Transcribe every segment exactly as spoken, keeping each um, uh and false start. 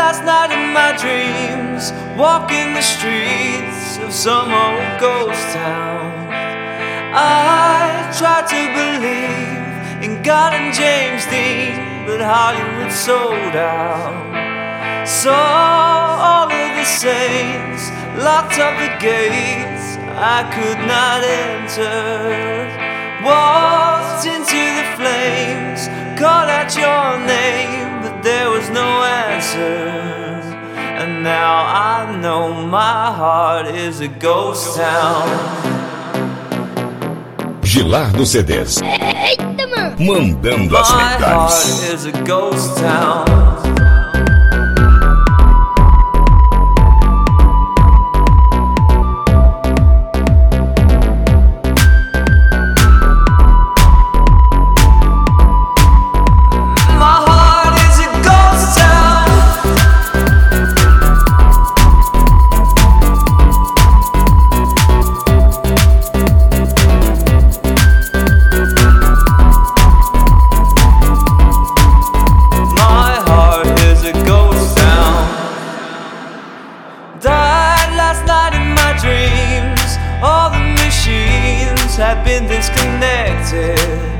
last night in my dreams, walking the streets of some old ghost town. I tried to believe in God and James Dean, but Hollywood sold out. Saw all of the saints, locked up the gates I could not enter. Walked into the flames, called out your name, but there was no answer. And now I know my heart is a ghost town. Gilardo C Ds. Eita, mano! Mandando as My legais. heart is a ghost town. Have been disconnected.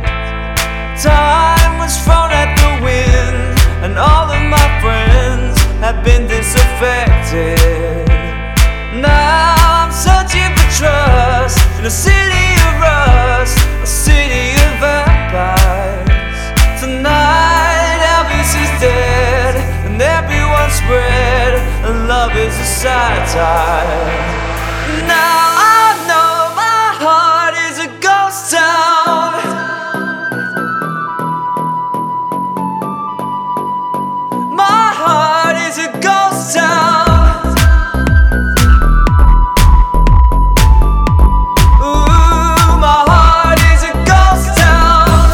Time was thrown at the wind, and all of my friends have been disaffected. Now I'm searching for trust in a city of rust, a city of vampires. Tonight Elvis is dead, and everyone's spread, and love is a satire. Now I know my heart is a ghost town. My heart is a ghost town. Ooh, my heart is a ghost town.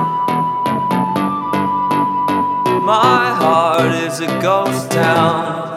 My heart is a ghost town.